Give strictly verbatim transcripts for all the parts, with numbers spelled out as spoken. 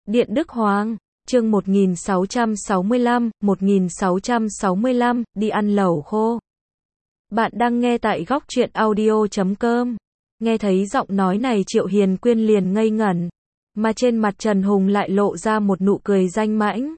Điện Đức Hoàng, chương một nghìn sáu trăm sáu mươi lăm, một nghìn sáu trăm sáu mươi lăm, đi ăn lẩu khô. Bạn đang nghe tại góc truyện audio chấm com. Nghe thấy giọng nói này Triệu Hiền Quyên liền ngây ngẩn, mà trên mặt Trần Hùng lại lộ ra một nụ cười danh mãnh.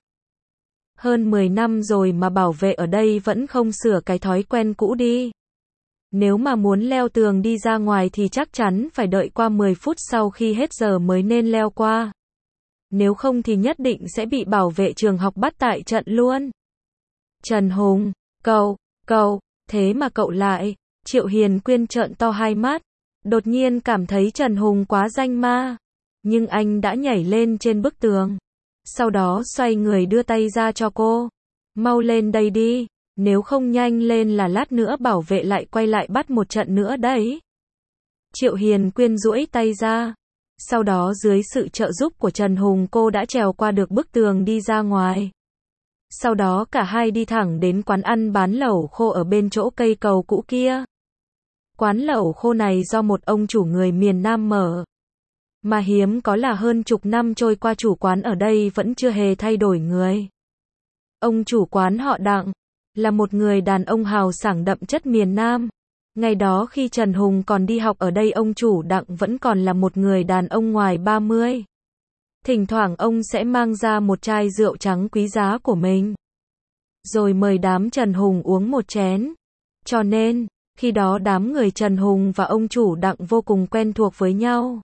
Hơn mười năm rồi mà bảo vệ ở đây vẫn không sửa cái thói quen cũ đi. Nếu mà muốn leo tường đi ra ngoài thì chắc chắn phải đợi qua mười phút sau khi hết giờ mới nên leo qua. Nếu không thì nhất định sẽ bị bảo vệ trường học bắt tại trận luôn. Trần Hùng, cậu, cậu, thế mà cậu lại, Triệu Hiền Quyên trợn to hai mắt, đột nhiên cảm thấy Trần Hùng quá danh ma. Nhưng anh đã nhảy lên trên bức tường. Sau đó xoay người đưa tay ra cho cô. Mau lên đây đi, nếu không nhanh lên là lát nữa bảo vệ lại quay lại bắt một trận nữa đấy. Triệu Hiền Quyên duỗi tay ra. Sau đó dưới sự trợ giúp của Trần Hùng cô đã trèo qua được bức tường đi ra ngoài. Sau đó cả hai đi thẳng đến quán ăn bán lẩu khô ở bên chỗ cây cầu cũ kia. Quán lẩu khô này do một ông chủ người miền Nam mở. Mà hiếm có là hơn chục năm trôi qua chủ quán ở đây vẫn chưa hề thay đổi người. Ông chủ quán họ Đặng, là một người đàn ông hào sảng đậm chất miền Nam. Ngày đó khi Trần Hùng còn đi học ở đây ông chủ Đặng vẫn còn là một người đàn ông ngoài ba mươi. Thỉnh thoảng ông sẽ mang ra một chai rượu trắng quý giá của mình. Rồi mời đám Trần Hùng uống một chén. Cho nên, khi đó đám người Trần Hùng và ông chủ Đặng vô cùng quen thuộc với nhau.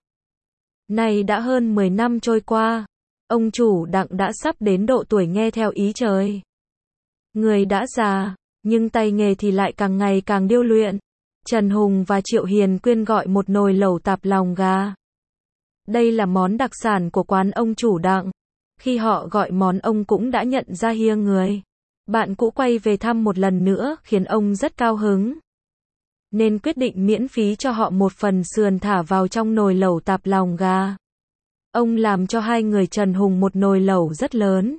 Nay đã hơn mười năm trôi qua, ông chủ Đặng đã sắp đến độ tuổi nghe theo ý trời. Người đã già, nhưng tay nghề thì lại càng ngày càng điêu luyện. Trần Hùng và Triệu Hiền Quyên gọi một nồi lẩu tạp lòng gà. Đây là món đặc sản của quán ông chủ Đặng. Khi họ gọi món ông cũng đã nhận ra hiêng người. Bạn cũ quay về thăm một lần nữa khiến ông rất cao hứng. Nên quyết định miễn phí cho họ một phần sườn thả vào trong nồi lẩu tạp lòng gà. Ông làm cho hai người Trần Hùng một nồi lẩu rất lớn.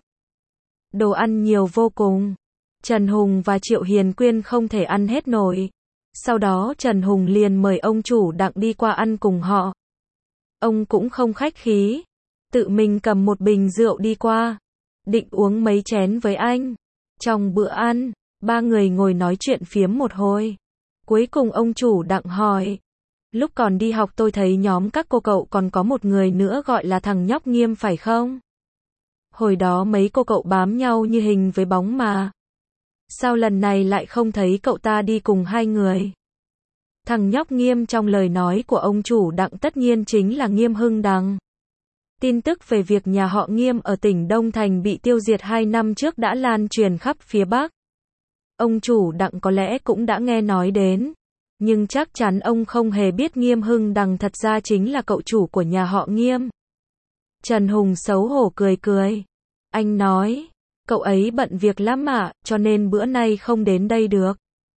Đồ ăn nhiều vô cùng. Trần Hùng và Triệu Hiền Quyên không thể ăn hết nổi. Sau đó Trần Hùng liền mời ông chủ Đặng đi qua ăn cùng họ. Ông cũng không khách khí, tự mình cầm một bình rượu đi qua, định uống mấy chén với anh. Trong bữa ăn, ba người ngồi nói chuyện phiếm một hồi. Cuối cùng ông chủ Đặng hỏi, lúc còn đi học tôi thấy nhóm các cô cậu còn có một người nữa gọi là thằng nhóc Nghiêm phải không? Hồi đó mấy cô cậu bám nhau như hình với bóng mà. Sao lần này lại không thấy cậu ta đi cùng hai người? Thằng nhóc Nghiêm trong lời nói của ông chủ Đặng tất nhiên chính là Nghiêm Hưng Đằng. Tin tức về việc nhà họ Nghiêm ở tỉnh Đông Thành bị tiêu diệt hai năm trước đã lan truyền khắp phía Bắc. Ông chủ Đặng có lẽ cũng đã nghe nói đến. Nhưng chắc chắn ông không hề biết Nghiêm Hưng Đằng thật ra chính là cậu chủ của nhà họ Nghiêm. Trần Hùng xấu hổ cười cười. Anh nói, cậu ấy bận việc lắm ạ, cho nên bữa nay không đến đây được.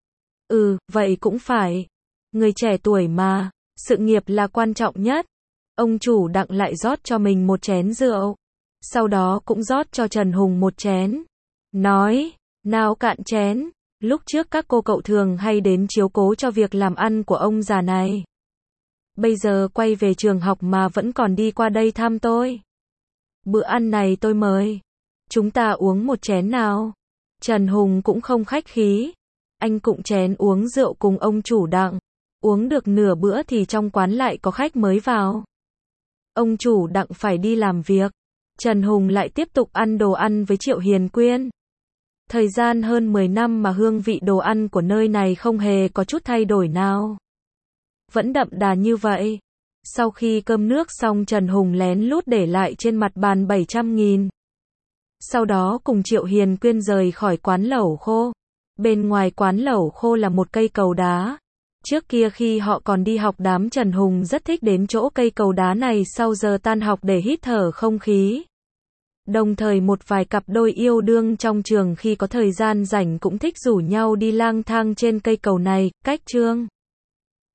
Ừ, vậy cũng phải. Người trẻ tuổi mà, sự nghiệp là quan trọng nhất. Ông chủ Đặng lại rót cho mình một chén rượu. Sau đó cũng rót cho Trần Hùng một chén. Nói, nào cạn chén, lúc trước các cô cậu thường hay đến chiếu cố cho việc làm ăn của ông già này. Bây giờ quay về trường học mà vẫn còn đi qua đây thăm tôi. Bữa ăn này tôi mời. Chúng ta uống một chén nào. Trần Hùng cũng không khách khí. Anh cụng chén uống rượu cùng ông chủ Đặng. Uống được nửa bữa thì trong quán lại có khách mới vào. Ông chủ Đặng phải đi làm việc. Trần Hùng lại tiếp tục ăn đồ ăn với Triệu Hiền Quyên. Thời gian hơn mười năm mà hương vị đồ ăn của nơi này không hề có chút thay đổi nào. Vẫn đậm đà như vậy. Sau khi cơm nước xong Trần Hùng lén lút để lại trên mặt bàn bảy trăm nghìn. Sau đó cùng Triệu Hiền Quyên rời khỏi quán lẩu khô. Bên ngoài quán lẩu khô là một cây cầu đá. Trước kia khi họ còn đi học đám Trần Hùng rất thích đến chỗ cây cầu đá này sau giờ tan học để hít thở không khí. Đồng thời một vài cặp đôi yêu đương trong trường khi có thời gian rảnh cũng thích rủ nhau đi lang thang trên cây cầu này, cách trường